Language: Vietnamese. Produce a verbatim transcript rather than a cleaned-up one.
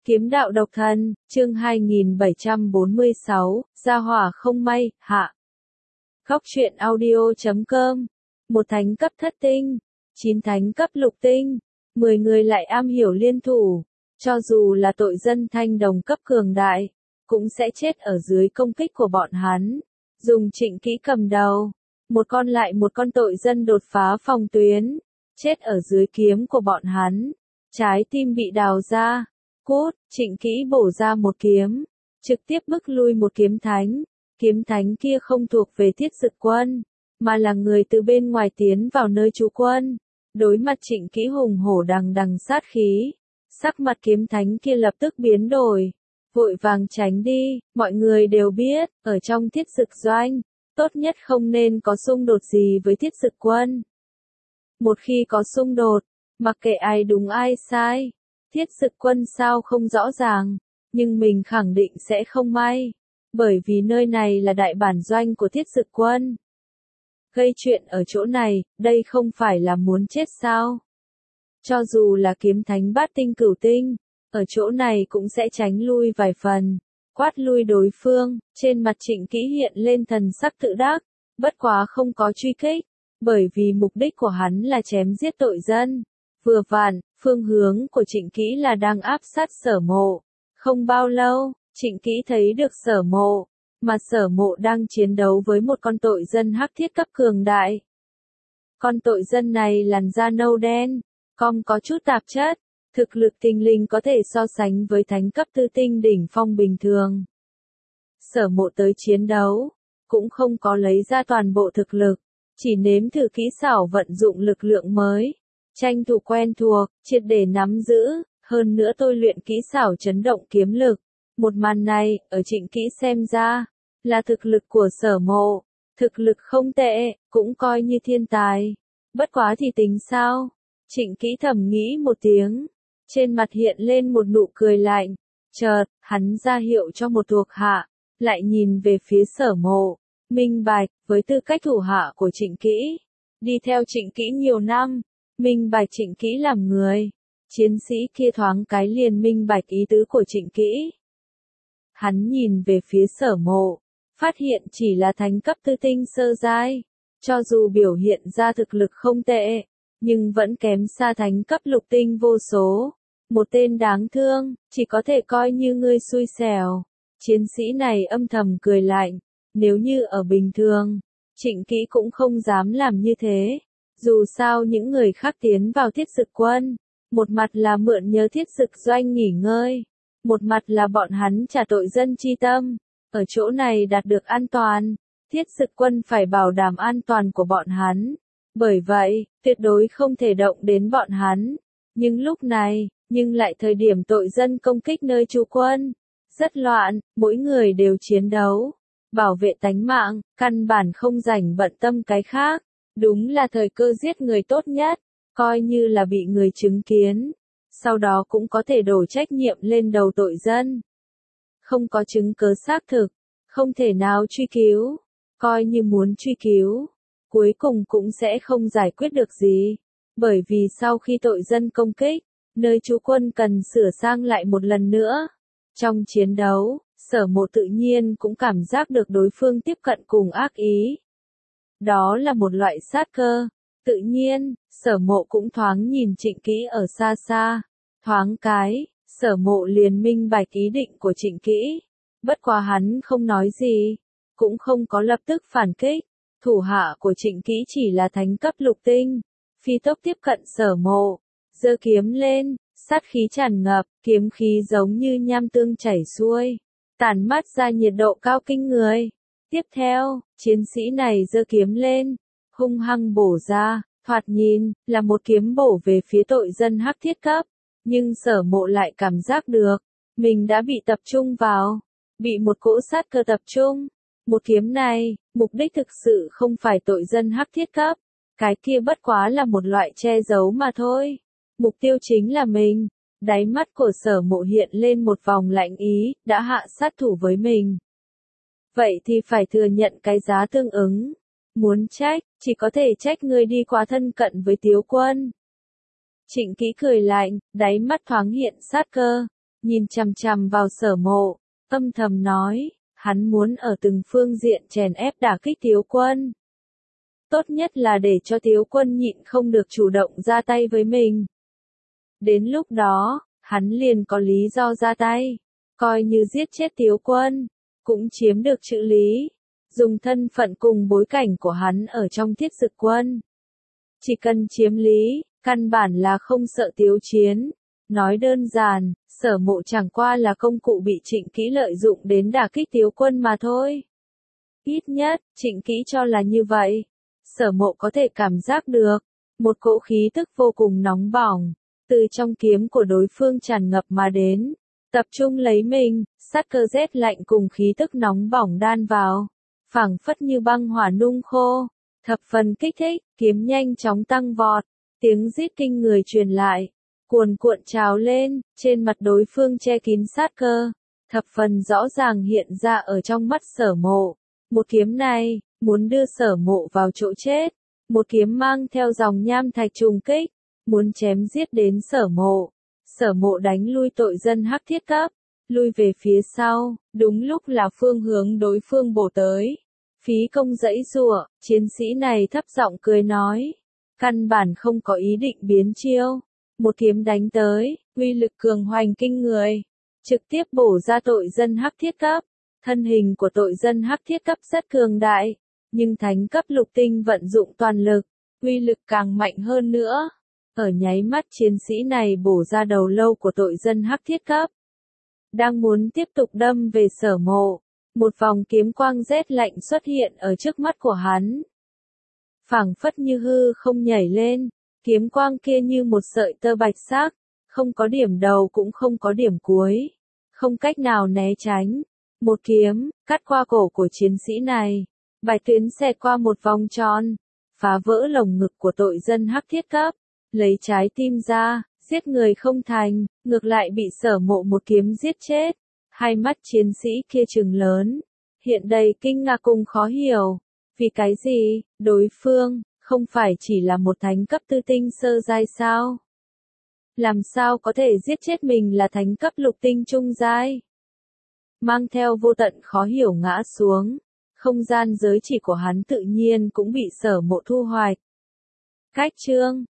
Kiếm đạo độc thân, chương hai nghìn bảy trăm bốn mươi sáu, gia hỏa không may, hạ. Góc truyện audio chấm com. Một thánh cấp thất tinh, chín thánh cấp lục tinh, mười người lại am hiểu liên thủ, cho dù là tội dân thanh đồng cấp cường đại, cũng sẽ chết ở dưới công kích của bọn hắn. Dùng Trịnh Kỹ cầm đầu, một con lại một con tội dân đột phá phòng tuyến, chết ở dưới kiếm của bọn hắn, trái tim bị đào ra. Cút, Trịnh Kỹ bổ ra một kiếm, trực tiếp bức lui một kiếm thánh. Kiếm thánh kia không thuộc về Thiết Dực quân, mà là người từ bên ngoài tiến vào nơi trú quân. Đối mặt Trịnh Kỹ hùng hổ đằng đằng sát khí, sắc mặt kiếm thánh kia lập tức biến đổi, vội vàng tránh đi. Mọi người đều biết, ở trong Thiết Dực doanh, tốt nhất không nên có xung đột gì với Thiết Dực quân. Một khi có xung đột, mặc kệ ai đúng ai sai, Thiết Dực quân sao không rõ ràng, nhưng mình khẳng định sẽ không may, bởi vì nơi này là đại bản doanh của Thiết Dực quân. Gây chuyện ở chỗ này, đây không phải là muốn chết sao? Cho dù là kiếm thánh bát tinh cửu tinh, ở chỗ này cũng sẽ tránh lui vài phần, quát lui đối phương. Trên mặt Trịnh Kỹ hiện lên thần sắc tự đắc, bất quá không có truy kích, bởi vì mục đích của hắn là chém giết tội dân. Vừa vặn, phương hướng của Trịnh Kỹ là đang áp sát Sở Mộ. Không bao lâu, Trịnh Kỹ thấy được Sở Mộ, mà Sở Mộ đang chiến đấu với một con tội dân hắc thiết cấp cường đại. Con tội dân này làn da nâu đen, cong có chút tạp chất, thực lực tinh linh có thể so sánh với thánh cấp tư tinh đỉnh phong bình thường. Sở Mộ tới chiến đấu, cũng không có lấy ra toàn bộ thực lực, chỉ nếm thử kỹ xảo vận dụng lực lượng mới. Tranh thủ quen thuộc, triệt để nắm giữ, hơn nữa tôi luyện kỹ xảo chấn động kiếm lực. Một màn này, ở Trịnh Kỹ xem ra, là thực lực của Sở Mộ. Thực lực không tệ, cũng coi như thiên tài. Bất quá thì tính sao? Trịnh Kỹ thầm nghĩ một tiếng. Trên mặt hiện lên một nụ cười lạnh. Chợt, hắn ra hiệu cho một thuộc hạ, lại nhìn về phía Sở Mộ. Minh bạch, với tư cách thủ hạ của Trịnh Kỹ, đi theo Trịnh Kỹ nhiều năm. Minh bạch Trịnh Kỹ làm người. Chiến sĩ kia thoáng cái liền minh bạch ý tứ của Trịnh Kỹ. Hắn nhìn về phía Sở Mộ, phát hiện chỉ là thánh cấp tư tinh sơ giai, cho dù biểu hiện ra thực lực không tệ, nhưng vẫn kém xa thánh cấp lục tinh vô số. Một tên đáng thương, chỉ có thể coi như ngươi xui xẻo. Chiến sĩ này âm thầm cười lạnh, nếu như ở bình thường, Trịnh Kỹ cũng không dám làm như thế. Dù sao những người khác tiến vào Thiết Dực quân, một mặt là mượn nhờ Thiết Dực doanh nghỉ ngơi, một mặt là bọn hắn trả tội dân chi tâm, ở chỗ này đạt được an toàn, Thiết Dực quân phải bảo đảm an toàn của bọn hắn, bởi vậy, tuyệt đối không thể động đến bọn hắn. Nhưng lúc này, nhưng lại thời điểm tội dân công kích nơi trú quân, rất loạn, mỗi người đều chiến đấu, bảo vệ tánh mạng, căn bản không rảnh bận tâm cái khác. Đúng là thời cơ giết người tốt nhất, coi như là bị người chứng kiến, sau đó cũng có thể đổ trách nhiệm lên đầu tội dân. Không có chứng cớ xác thực, không thể nào truy cứu, coi như muốn truy cứu, cuối cùng cũng sẽ không giải quyết được gì, bởi vì sau khi tội dân công kích, nơi trú quân cần sửa sang lại một lần nữa. Trong chiến đấu, Sở Mộ tự nhiên cũng cảm giác được đối phương tiếp cận cùng ác ý. Đó là một loại sát cơ. Tự nhiên, Sở Mộ cũng thoáng nhìn Trịnh Kỹ ở xa xa. Thoáng cái, Sở Mộ liền minh bạch ý định của Trịnh Kỹ. Bất quá hắn không nói gì, cũng không có lập tức phản kích. Thủ hạ của Trịnh Kỹ chỉ là thánh cấp lục tinh. Phi tốc tiếp cận Sở Mộ, giơ kiếm lên, sát khí tràn ngập, kiếm khí giống như nham tương chảy xuôi, tản mát ra nhiệt độ cao kinh người. Tiếp theo, chiến sĩ này giơ kiếm lên, hung hăng bổ ra, thoạt nhìn, là một kiếm bổ về phía tội dân hắc thiết cấp. Nhưng Sở Mộ lại cảm giác được, mình đã bị tập trung vào, bị một cỗ sát cơ tập trung. Một kiếm này, mục đích thực sự không phải tội dân hắc thiết cấp, cái kia bất quá là một loại che giấu mà thôi. Mục tiêu chính là mình. Đáy mắt của Sở Mộ hiện lên một vòng lạnh ý, đã hạ sát thủ với mình. Vậy thì phải thừa nhận cái giá tương ứng. Muốn trách, chỉ có thể trách người đi quá thân cận với Tiếu quân. Trịnh Kỹ cười lạnh, đáy mắt thoáng hiện sát cơ, nhìn chằm chằm vào Sở Mộ, âm thầm nói, hắn muốn ở từng phương diện chèn ép đả kích Tiếu Quân. Tốt nhất là để cho Tiếu Quân nhịn không được chủ động ra tay với mình. Đến lúc đó, hắn liền có lý do ra tay, coi như giết chết Tiếu Quân, cũng chiếm được chữ Lý, dùng thân phận cùng bối cảnh của hắn ở trong Thiết Dực Quân. Chỉ cần chiếm Lý, căn bản là không sợ Tiếu Chiến. Nói đơn giản, Sở Mộ chẳng qua là công cụ bị Trịnh Kỹ lợi dụng đến đả kích Tiếu Quân mà thôi. Ít nhất, Trịnh Kỹ cho là như vậy. Sở Mộ có thể cảm giác được, một cỗ khí tức vô cùng nóng bỏng, từ trong kiếm của đối phương tràn ngập mà đến, tập trung lấy mình, sát cơ rét lạnh cùng khí tức nóng bỏng đan vào, phảng phất như băng hỏa nung khô, thập phần kích thích, kiếm nhanh chóng tăng vọt, tiếng rít kinh người truyền lại, cuồn cuộn trào lên, trên mặt đối phương che kín sát cơ, thập phần rõ ràng hiện ra ở trong mắt Sở Mộ. Một kiếm này, muốn đưa Sở Mộ vào chỗ chết, một kiếm mang theo dòng nham thạch trùng kích, muốn chém giết đến Sở Mộ. Sở Mộ đánh lui tội dân hắc thiết cấp, lui về phía sau, đúng lúc là phương hướng đối phương bổ tới. Phí công dãy giụa, chiến sĩ này thấp giọng cười nói, căn bản không có ý định biến chiêu, một kiếm đánh tới, uy lực cường hoành kinh người, trực tiếp bổ ra tội dân hắc thiết cấp. Thân hình của tội dân hắc thiết cấp rất cường đại, nhưng thánh cấp lục tinh vận dụng toàn lực, uy lực càng mạnh hơn nữa. Ở nháy mắt chiến sĩ này bổ ra đầu lâu của tội dân hắc thiết cấp. Đang muốn tiếp tục đâm về Sở Mộ, một vòng kiếm quang rét lạnh xuất hiện ở trước mắt của hắn. Phảng phất như hư không nhảy lên, kiếm quang kia như một sợi tơ bạch sắc, không có điểm đầu cũng không có điểm cuối, không cách nào né tránh. Một kiếm, cắt qua cổ của chiến sĩ này, bạch tuyến xẹt qua một vòng tròn, phá vỡ lồng ngực của tội dân hắc thiết cấp, lấy trái tim ra, giết người không thành, ngược lại bị Sở Mộ một kiếm giết chết. Hai mắt chiến sĩ kia trừng lớn, hiện đầy kinh ngạc cùng khó hiểu. Vì cái gì, đối phương, không phải chỉ là một thánh cấp tư tinh sơ giai sao? Làm sao có thể giết chết mình là thánh cấp lục tinh trung giai? Mang theo vô tận khó hiểu ngã xuống, không gian giới chỉ của hắn tự nhiên cũng bị Sở Mộ thu hoạch. Cách chương